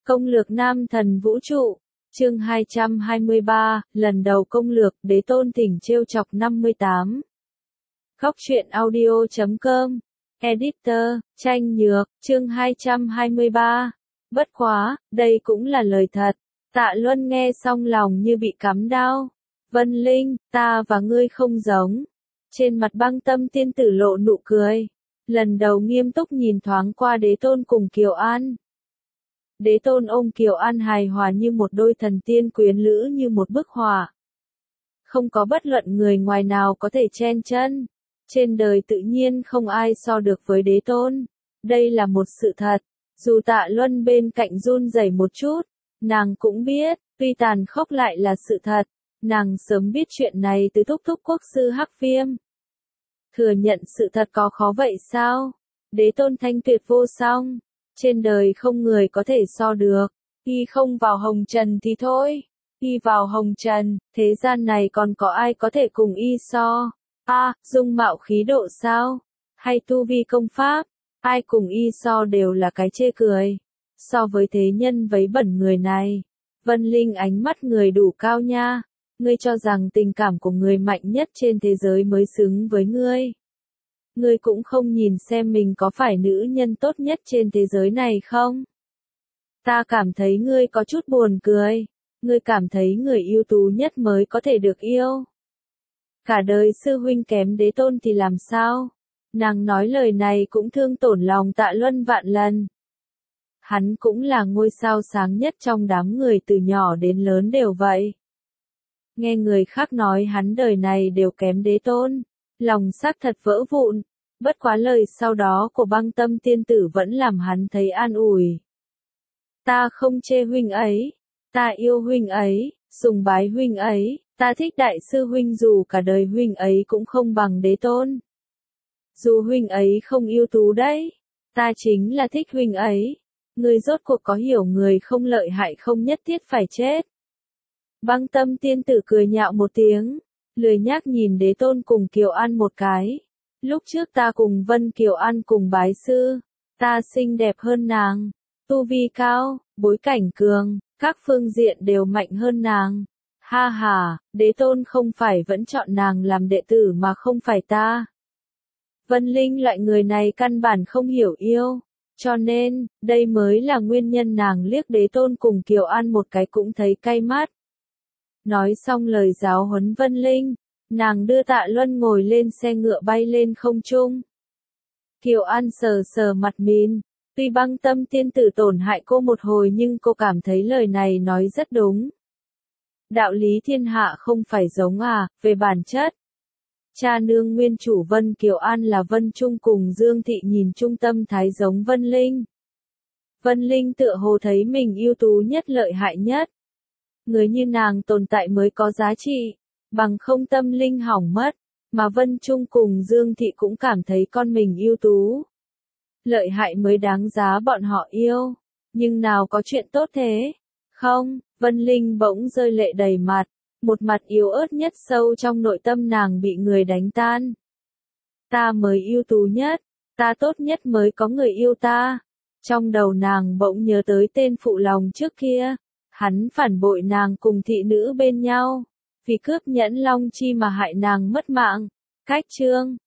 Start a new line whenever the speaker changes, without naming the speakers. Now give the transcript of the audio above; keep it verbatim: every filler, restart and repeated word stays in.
Công lược nam thần vũ trụ, chương hai trăm hai mươi ba, lần đầu công lược, đế tôn thỉnh trêu chọc năm mươi tám. Góc truyện audio chấm com, editor, tranh nhược, chương hai trăm hai mươi ba. Bất quá, đây cũng là lời thật. Tạ Luân nghe xong lòng như bị cắm đao. Vân Linh, ta và ngươi không giống. Trên mặt Băng Tâm tiên tử lộ nụ cười. Lần đầu nghiêm túc nhìn thoáng qua đế tôn cùng Kiều An. Đế tôn ôm Kiều An hài hòa như một đôi thần tiên quyến lữ như một bức họa. Không có bất luận người ngoài nào có thể chen chân. Trên đời tự nhiên không ai so được với đế tôn. Đây là một sự thật. Dù Tạ Luân bên cạnh run rẩy một chút, nàng cũng biết, tuy tàn khốc lại là sự thật. Nàng sớm biết chuyện này từ thúc thúc quốc sư Hắc Viêm. Thừa nhận sự thật có khó vậy sao? Đế tôn thanh tuyệt vô song. Trên đời không người có thể so được. Y không vào hồng trần thì thôi. Y vào hồng trần, thế gian này còn có ai có thể cùng y so? A, à, dung mạo khí độ sao? Hay tu vi công pháp? Ai cùng y so đều là cái chê cười. So với thế nhân vấy bẩn người này. Vân Linh ánh mắt người đủ cao nha. Ngươi cho rằng tình cảm của người mạnh nhất trên thế giới mới xứng với ngươi. Ngươi cũng không nhìn xem mình có phải nữ nhân tốt nhất trên thế giới này không? Ta cảm thấy ngươi có chút buồn cười. Ngươi cảm thấy người ưu tú nhất mới có thể được yêu. Cả đời sư huynh kém đế tôn thì làm sao? Nàng nói lời này cũng thương tổn lòng Tạ Luân vạn lần. Hắn cũng là ngôi sao sáng nhất trong đám người từ nhỏ đến lớn đều vậy. Nghe người khác nói hắn đời này đều kém đế tôn, lòng xác thật vỡ vụn. Bất quá lời sau đó của Băng Tâm tiên tử vẫn làm hắn thấy an ủi. Ta không chê huynh ấy, ta yêu huynh ấy, sùng bái huynh ấy, ta thích đại sư huynh dù cả đời huynh ấy cũng không bằng đế tôn. Dù huynh ấy không yêu tú đấy, ta chính là thích huynh ấy. Người rốt cuộc có hiểu người không lợi hại không nhất thiết phải chết. Băng Tâm tiên tử cười nhạo một tiếng, lười nhác nhìn đế tôn cùng Kiều An một cái. Lúc trước ta cùng Vân Kiều An cùng bái sư, ta xinh đẹp hơn nàng, tu vi cao, bối cảnh cường, các phương diện đều mạnh hơn nàng. Ha ha, đế tôn không phải vẫn chọn nàng làm đệ tử mà không phải ta. Vân Linh loại người này căn bản không hiểu yêu, cho nên, đây mới là nguyên nhân nàng liếc đế tôn cùng Kiều An một cái cũng thấy cay mắt. Nói xong lời giáo huấn Vân Linh, nàng đưa Tạ Luân ngồi lên xe ngựa bay lên không trung. Kiều An sờ sờ mặt mìn, tuy Băng Tâm tiên tử tổn hại cô một hồi nhưng cô cảm thấy lời này nói rất đúng. Đạo lý thiên hạ không phải giống à, về bản chất. Cha nương nguyên chủ Vân Kiều An là Vân Trung cùng Dương Thị nhìn trung tâm thái giống Vân Linh. Vân Linh tựa hồ thấy mình ưu tú nhất lợi hại nhất. Người như nàng tồn tại mới có giá trị, bằng không tâm linh hỏng mất, mà Vân Trung cùng Dương Thị cũng cảm thấy con mình ưu tú. Lợi hại mới đáng giá bọn họ yêu, nhưng nào có chuyện tốt thế? Không, Vân Linh bỗng rơi lệ đầy mặt, một mặt yếu ớt nhất sâu trong nội tâm nàng bị người đánh tan. Ta mới ưu tú nhất, ta tốt nhất mới có người yêu ta. Trong đầu nàng bỗng nhớ tới tên phụ lòng trước kia. Hắn phản bội nàng cùng thị nữ bên nhau, vì cướp nhẫn long chi mà hại nàng mất mạng. Cách chương,